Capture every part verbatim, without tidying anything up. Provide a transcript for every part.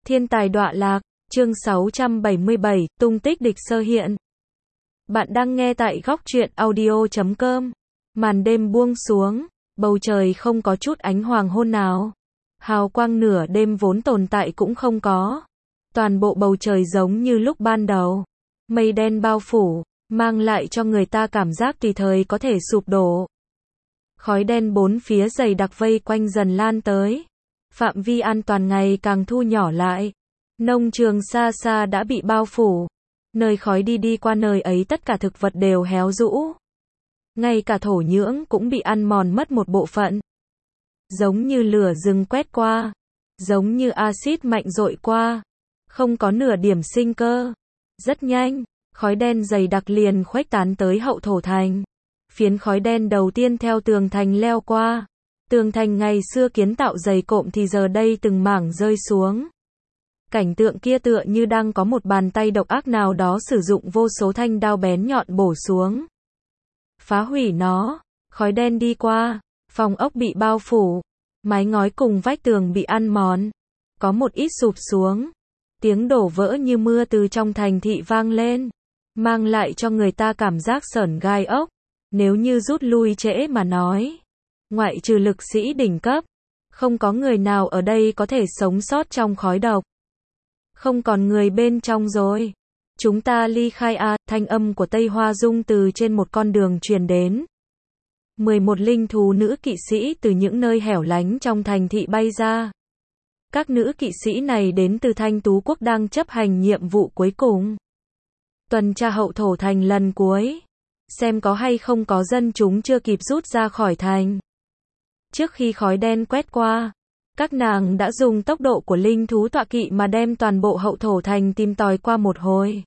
Thiên tài đọa lạc, chương sáu trăm bảy mươi bảy, tung tích địch sơ hiện. Bạn đang nghe tại góc truyện audio chấm com. Màn đêm buông xuống, bầu trời không có chút ánh hoàng hôn nào. Hào quang nửa đêm vốn tồn tại cũng không có. Toàn bộ bầu trời giống như lúc ban đầu. Mây đen bao phủ, mang lại cho người ta cảm giác tùy thời có thể sụp đổ. Khói đen bốn phía dày đặc vây quanh dần lan tới. Phạm vi an toàn ngày càng thu nhỏ lại. Nông trường xa xa đã bị bao phủ. Nơi khói đi đi qua nơi ấy tất cả thực vật đều héo rũ. Ngay cả thổ nhưỡng cũng bị ăn mòn mất một bộ phận. Giống như lửa rừng quét qua. Giống như axit mạnh dội qua. Không có nửa điểm sinh cơ. Rất nhanh, khói đen dày đặc liền khuếch tán tới hậu thổ thành. Phiến khói đen đầu tiên theo tường thành leo qua. Tường thành ngày xưa kiến tạo dày cộm thì giờ đây từng mảng rơi xuống. Cảnh tượng kia tựa như đang có một bàn tay độc ác nào đó sử dụng vô số thanh đao bén nhọn bổ xuống. Phá hủy nó, khói đen đi qua, phòng ốc bị bao phủ, mái ngói cùng vách tường bị ăn mòn. Có một ít sụp xuống, tiếng đổ vỡ như mưa từ trong thành thị vang lên, mang lại cho người ta cảm giác sởn gai ốc. Nếu như rút lui trễ mà nói, ngoại trừ lực sĩ đỉnh cấp, không có người nào ở đây có thể sống sót trong khói độc. Không còn người bên trong rồi. Chúng ta ly khai a, thanh âm của Tây Hoa Dung từ trên một con đường truyền đến. mười một linh thú nữ kỵ sĩ từ những nơi hẻo lánh trong thành thị bay ra. Các nữ kỵ sĩ này đến từ Thanh Tú Quốc đang chấp hành nhiệm vụ cuối cùng. Tuần tra hậu thổ thành lần cuối. Xem có hay không có dân chúng chưa kịp rút ra khỏi thành. Trước khi khói đen quét qua, các nàng đã dùng tốc độ của linh thú tọa kỵ mà đem toàn bộ hậu thổ thành tìm tòi qua một hồi.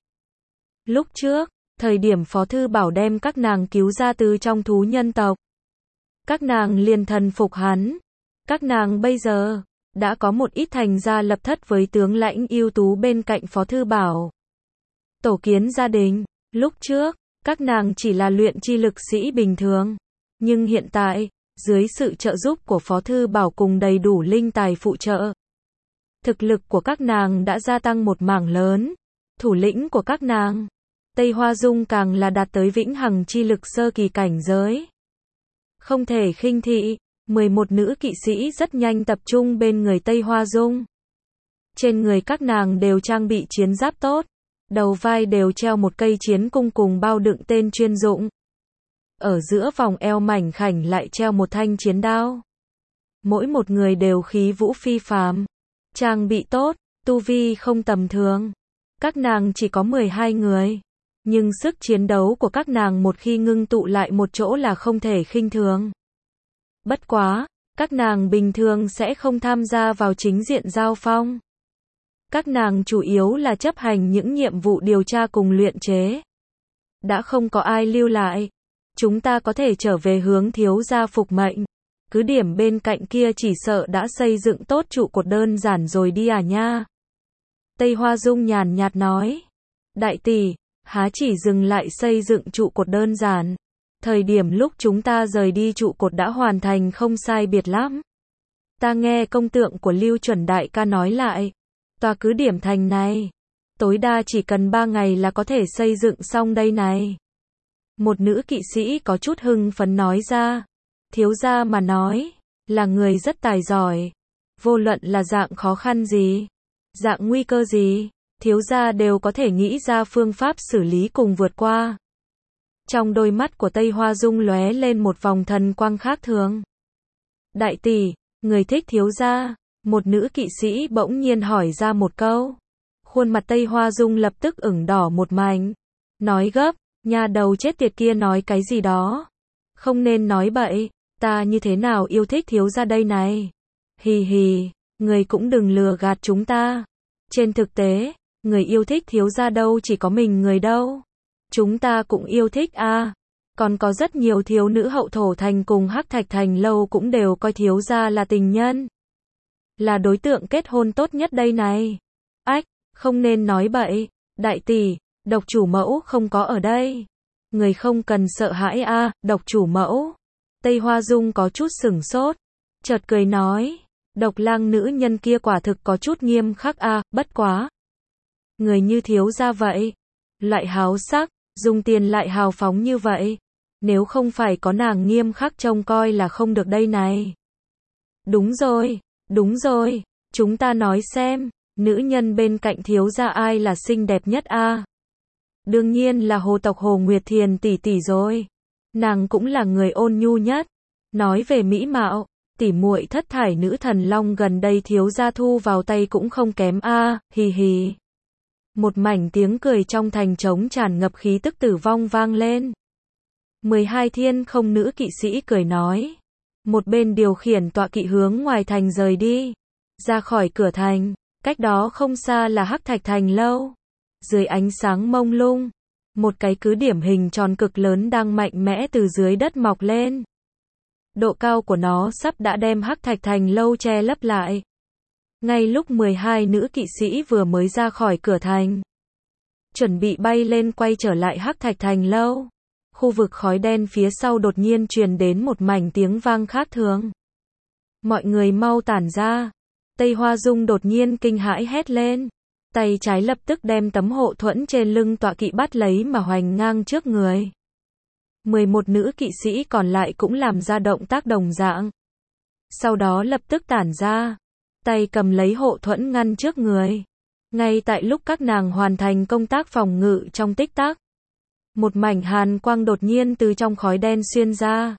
Lúc trước, thời điểm Phó Thư Bảo đem các nàng cứu ra từ trong thú nhân tộc, các nàng liền thần phục hắn. Các nàng bây giờ đã có một ít thành gia lập thất với tướng lãnh ưu tú bên cạnh Phó Thư Bảo. Tổ kiến gia đình. Lúc trước, các nàng chỉ là luyện chi lực sĩ bình thường. Nhưng hiện tại, dưới sự trợ giúp của Phó Thư Bảo cùng đầy đủ linh tài phụ trợ, thực lực của các nàng đã gia tăng một mảng lớn. Thủ lĩnh của các nàng, Tây Hoa Dung càng là đạt tới vĩnh hằng chi lực sơ kỳ cảnh giới. Không thể khinh thị, mười một nữ kỵ sĩ rất nhanh tập trung bên người Tây Hoa Dung. Trên người các nàng đều trang bị chiến giáp tốt, đầu vai đều treo một cây chiến cung cùng bao đựng tên chuyên dụng. Ở giữa vòng eo mảnh khảnh lại treo một thanh chiến đao. Mỗi một người đều khí vũ phi phàm, trang bị tốt, tu vi không tầm thường. Các nàng chỉ có mười hai người, nhưng sức chiến đấu của các nàng một khi ngưng tụ lại một chỗ là không thể khinh thường. Bất quá, các nàng bình thường sẽ không tham gia vào chính diện giao phong. Các nàng chủ yếu là chấp hành những nhiệm vụ điều tra cùng luyện chế. Đã không có ai lưu lại. Chúng ta có thể trở về hướng thiếu gia phục mệnh. Cứ điểm bên cạnh kia chỉ sợ đã xây dựng tốt trụ cột đơn giản rồi đi à nha. Tây Hoa Dung nhàn nhạt nói. Đại tỷ, há chỉ dừng lại xây dựng trụ cột đơn giản. Thời điểm lúc chúng ta rời đi trụ cột đã hoàn thành không sai biệt lắm. Ta nghe công tượng của Lưu Chuẩn đại ca nói lại. Tòa cứ điểm thành này, tối đa chỉ cần ba ngày là có thể xây dựng xong đây này. Một nữ kỵ sĩ có chút hưng phấn nói ra. Thiếu gia mà nói, là người rất tài giỏi. Vô luận là dạng khó khăn gì, dạng nguy cơ gì, thiếu gia đều có thể nghĩ ra phương pháp xử lý cùng vượt qua. Trong đôi mắt của Tây Hoa Dung lóe lên một vòng thần quang khác thường. Đại tỷ, người thích thiếu gia? Một nữ kỵ sĩ bỗng nhiên hỏi ra một câu. Khuôn mặt Tây Hoa Dung lập tức ửng đỏ một mảnh. Nói gấp, nhà đầu chết tiệt kia nói cái gì đó. Không nên nói bậy, ta như thế nào yêu thích thiếu gia đây này. Hì hì, người cũng đừng lừa gạt chúng ta. Trên thực tế, người yêu thích thiếu gia đâu chỉ có mình người đâu. Chúng ta cũng yêu thích a. À. Còn có rất nhiều thiếu nữ hậu thổ thành cùng Hắc Thạch thành lâu cũng đều coi thiếu gia là tình nhân. Là đối tượng kết hôn tốt nhất đây này. Ách, không nên nói bậy. Đại tỷ, độc chủ mẫu không có ở đây. Người không cần sợ hãi a, à, độc chủ mẫu. Tây Hoa Dung có chút sửng sốt. Chợt cười nói. Độc lang nữ nhân kia quả thực có chút nghiêm khắc a, bất quá. Người như thiếu gia vậy, lại háo sắc, dùng tiền lại hào phóng như vậy. Nếu không phải có nàng nghiêm khắc trông coi là không được đây này. Đúng rồi, đúng rồi, chúng ta nói xem, nữ nhân bên cạnh thiếu gia ai là xinh đẹp nhất a? Đương nhiên là Hồ tộc Hồ Nguyệt Thiền tỷ tỷ rồi. Nàng cũng là người ôn nhu nhất. Nói về mỹ mạo, tỷ muội thất thải nữ thần long gần đây thiếu gia thu vào tay cũng không kém a, hì hì. Một mảnh tiếng cười trong thành trống tràn ngập khí tức tử vong vang lên. mười hai thiên không nữ kỵ sĩ cười nói. Một bên điều khiển tọa kỵ hướng ngoài thành rời đi. Ra khỏi cửa thành, cách đó không xa là Hắc Thạch Thành lâu. Dưới ánh sáng mông lung, một cái cứ điểm hình tròn cực lớn đang mạnh mẽ từ dưới đất mọc lên. Độ cao của nó sắp đã đem Hắc Thạch Thành lâu che lấp lại. Ngay lúc mười hai nữ kỵ sĩ vừa mới ra khỏi cửa thành, chuẩn bị bay lên quay trở lại Hắc Thạch Thành lâu, khu vực khói đen phía sau đột nhiên truyền đến một mảnh tiếng vang khác thường. Mọi người mau tản ra. Tây Hoa Dung đột nhiên kinh hãi hét lên. Tay trái lập tức đem tấm hộ thuẫn trên lưng tọa kỵ bắt lấy mà hoành ngang trước người. mười một nữ kỵ sĩ còn lại cũng làm ra động tác đồng dạng. Sau đó lập tức tản ra. Tay cầm lấy hộ thuẫn ngăn trước người. Ngay tại lúc các nàng hoàn thành công tác phòng ngự trong tích tắc, một mảnh hàn quang đột nhiên từ trong khói đen xuyên ra.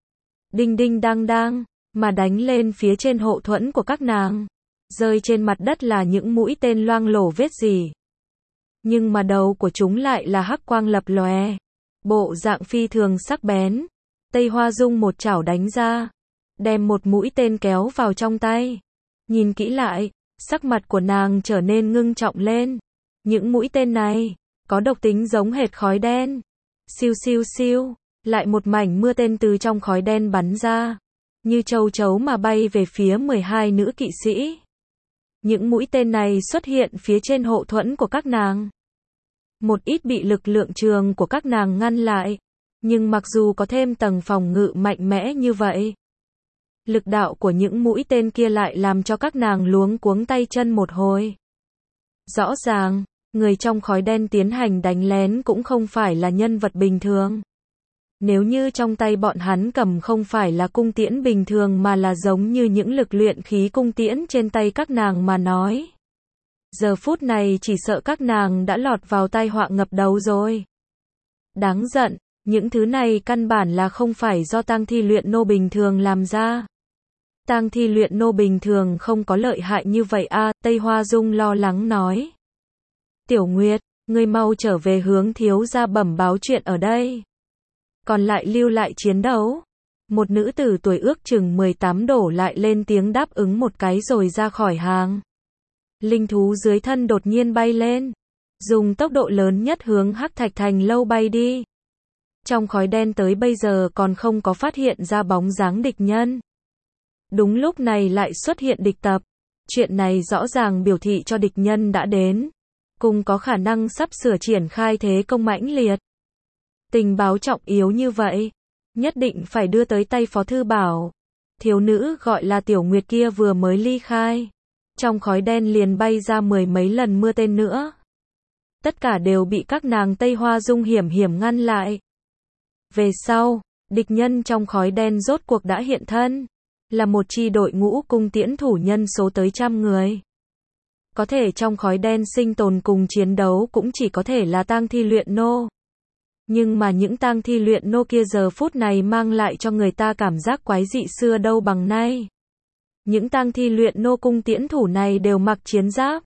Đinh đinh đang đang, mà đánh lên phía trên hộ thuẫn của các nàng. Rơi trên mặt đất là những mũi tên loang lổ vết rỉ. Nhưng mà đầu của chúng lại là hắc quang lập lòe. Bộ dạng phi thường sắc bén. Tây Hoa Dung một chảo đánh ra. Đem một mũi tên kéo vào trong tay. Nhìn kỹ lại, sắc mặt của nàng trở nên ngưng trọng lên. Những mũi tên này có độc tính giống hệt khói đen. Siêu siêu siêu, lại một mảnh mưa tên từ trong khói đen bắn ra, như châu chấu mà bay về phía mười hai nữ kỵ sĩ. Những mũi tên này xuất hiện phía trên hộ thuẫn của các nàng. Một ít bị lực lượng trường của các nàng ngăn lại, nhưng mặc dù có thêm tầng phòng ngự mạnh mẽ như vậy, lực đạo của những mũi tên kia lại làm cho các nàng luống cuống tay chân một hồi. Rõ ràng, người trong khói đen tiến hành đánh lén cũng không phải là nhân vật bình thường. Nếu như trong tay bọn hắn cầm không phải là cung tiễn bình thường mà là giống như những lực luyện khí cung tiễn trên tay các nàng mà nói, giờ phút này chỉ sợ các nàng đã lọt vào tai họa ngập đầu rồi. Đáng giận, những thứ này căn bản là không phải do tang thi luyện nô bình thường làm ra. Tang thi luyện nô bình thường không có lợi hại như vậy a, Tây Hoa Dung lo lắng nói. Tiểu Nguyệt, ngươi mau trở về hướng thiếu gia bẩm báo chuyện ở đây. Còn lại lưu lại chiến đấu. Một nữ tử tuổi ước chừng mười tám đổ lại lên tiếng đáp ứng một cái rồi ra khỏi hàng. Linh thú dưới thân đột nhiên bay lên, dùng tốc độ lớn nhất hướng Hắc Thạch Thành lâu bay đi. Trong khói đen tới bây giờ còn không có phát hiện ra bóng dáng địch nhân. Đúng lúc này lại xuất hiện địch tập. Chuyện này rõ ràng biểu thị cho địch nhân đã đến, cùng có khả năng sắp sửa triển khai thế công mãnh liệt. Tình báo trọng yếu như vậy, nhất định phải đưa tới tay Phó Thư Bảo. Thiếu nữ gọi là Tiểu Nguyệt kia vừa mới ly khai. Trong khói đen liền bay ra mười mấy lần mưa tên nữa. Tất cả đều bị các nàng Tây Hoa Dung hiểm hiểm ngăn lại. Về sau, địch nhân trong khói đen rốt cuộc đã hiện thân. Là một chi đội ngũ cung tiễn thủ nhân số tới trăm người. Có thể trong khói đen sinh tồn cùng chiến đấu cũng chỉ có thể là tang thi luyện nô. Nhưng mà những tang thi luyện nô kia giờ phút này mang lại cho người ta cảm giác quái dị xưa đâu bằng nay. Những tang thi luyện nô cung tiễn thủ này đều mặc chiến giáp.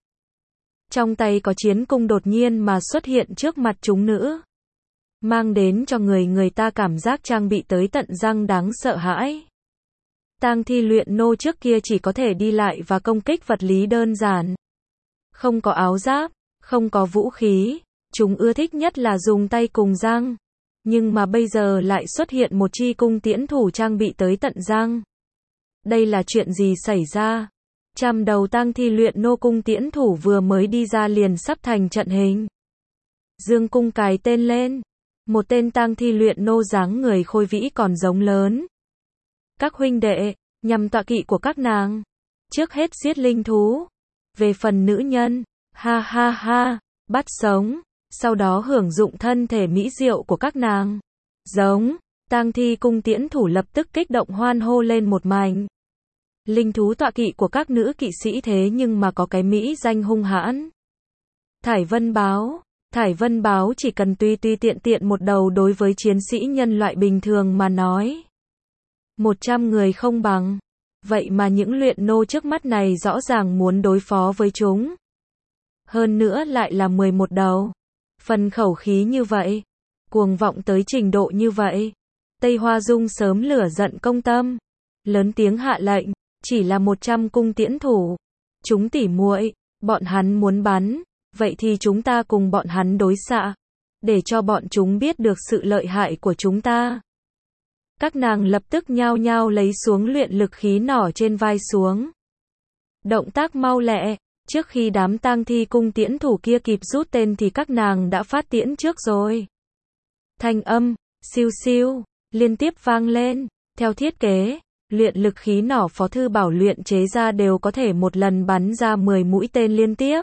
Trong tay có chiến cung đột nhiên mà xuất hiện trước mặt chúng nữ. Mang đến cho người người ta cảm giác trang bị tới tận răng đáng sợ hãi. Tang thi luyện nô trước kia chỉ có thể đi lại và công kích vật lý đơn giản. Không có áo giáp, không có vũ khí. Chúng ưa thích nhất là dùng tay cùng răng. Nhưng mà bây giờ lại xuất hiện một chi cung tiễn thủ trang bị tới tận răng. Đây là chuyện gì xảy ra? Trăm đầu tang thi luyện nô cung tiễn thủ vừa mới đi ra liền sắp thành trận hình. Dương cung cài tên lên. Một tên tang thi luyện nô dáng người khôi vĩ còn giống lớn. Các huynh đệ, nhằm tọa kỵ của các nàng. Trước hết giết linh thú. Về phần nữ nhân, ha ha ha, bắt sống, sau đó hưởng dụng thân thể mỹ diệu của các nàng. Giống, tang thi cung tiễn thủ lập tức kích động hoan hô lên một mảnh. Linh thú tọa kỵ của các nữ kỵ sĩ thế nhưng mà có cái mỹ danh hung hãn. Thải Vân báo. Thải Vân báo chỉ cần tùy tùy tiện tiện một đầu đối với chiến sĩ nhân loại bình thường mà nói. Một trăm người không bằng. Vậy mà những luyện nô trước mắt này rõ ràng muốn đối phó với chúng. Hơn nữa lại là mười một đầu. Phần khẩu khí như vậy. Cuồng vọng tới trình độ như vậy. Tây Hoa Dung sớm lửa giận công tâm. Lớn tiếng hạ lệnh. Chỉ là một trăm cung tiễn thủ. Chúng tỉ muội, bọn hắn muốn bắn. Vậy thì chúng ta cùng bọn hắn đối xạ. Để cho bọn chúng biết được sự lợi hại của chúng ta. Các nàng lập tức nhao nhao lấy xuống luyện lực khí nỏ trên vai xuống. Động tác mau lẹ, trước khi đám tang thi cung tiễn thủ kia kịp rút tên thì các nàng đã phát tiễn trước rồi. Thanh âm, siêu siêu, liên tiếp vang lên. Theo thiết kế, luyện lực khí nỏ Phó Thư Bảo luyện chế ra đều có thể một lần bắn ra mười mũi tên liên tiếp.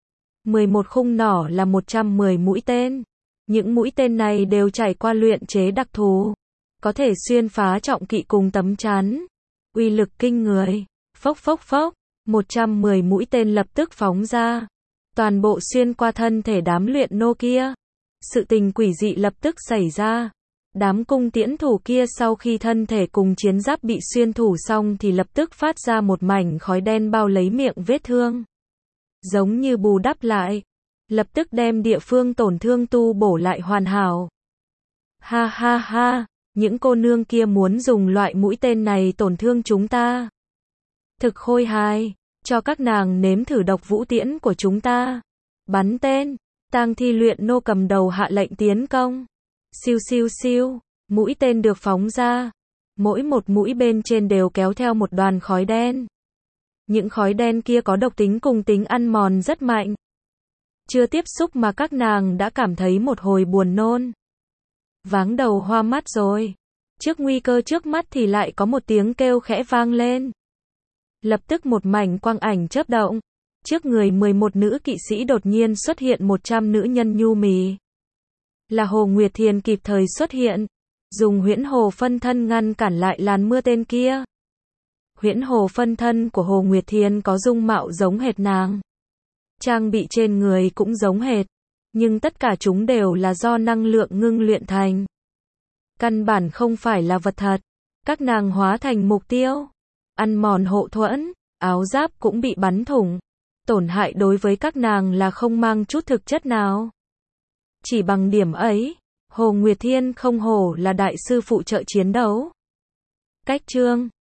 mười một khung nỏ là một trăm mười mũi tên. Những mũi tên này đều trải qua luyện chế đặc thù. Có thể xuyên phá trọng kỵ cùng tấm chắn. Uy lực kinh người. Phốc phốc phốc. một trăm mười mũi tên lập tức phóng ra. Toàn bộ xuyên qua thân thể đám luyện nô kia. Sự tình quỷ dị lập tức xảy ra. Đám cung tiễn thủ kia sau khi thân thể cùng chiến giáp bị xuyên thủ xong thì lập tức phát ra một mảnh khói đen bao lấy miệng vết thương. Giống như bù đắp lại. Lập tức đem địa phương tổn thương tu bổ lại hoàn hảo. Ha ha ha. Những cô nương kia muốn dùng loại mũi tên này tổn thương chúng ta. Thực khôi hài, cho các nàng nếm thử độc vũ tiễn của chúng ta. Bắn tên, tang thi luyện nô cầm đầu hạ lệnh tiến công. Siêu siêu siêu, mũi tên được phóng ra. Mỗi một mũi bên trên đều kéo theo một đoàn khói đen. Những khói đen kia có độc tính cùng tính ăn mòn rất mạnh. Chưa tiếp xúc mà các nàng đã cảm thấy một hồi buồn nôn. Váng đầu hoa mắt rồi. Trước nguy cơ trước mắt thì lại có một tiếng kêu khẽ vang lên. Lập tức một mảnh quang ảnh chớp động. Trước người mười một nữ kỵ sĩ đột nhiên xuất hiện một trăm nữ nhân nhu mì. Là Hồ Nguyệt Thiền kịp thời xuất hiện. Dùng huyễn hồ phân thân ngăn cản lại làn mưa tên kia. Huyễn hồ phân thân của Hồ Nguyệt Thiền có dung mạo giống hệt nàng. Trang bị trên người cũng giống hệt. Nhưng tất cả chúng đều là do năng lượng ngưng luyện thành. Căn bản không phải là vật thật. Các nàng hóa thành mục tiêu. Ăn mòn hộ thuẫn, áo giáp cũng bị bắn thủng. Tổn hại đối với các nàng là không mang chút thực chất nào. Chỉ bằng điểm ấy, Hồ Nguyệt Thiên không hổ là đại sư phụ trợ chiến đấu. Cách chương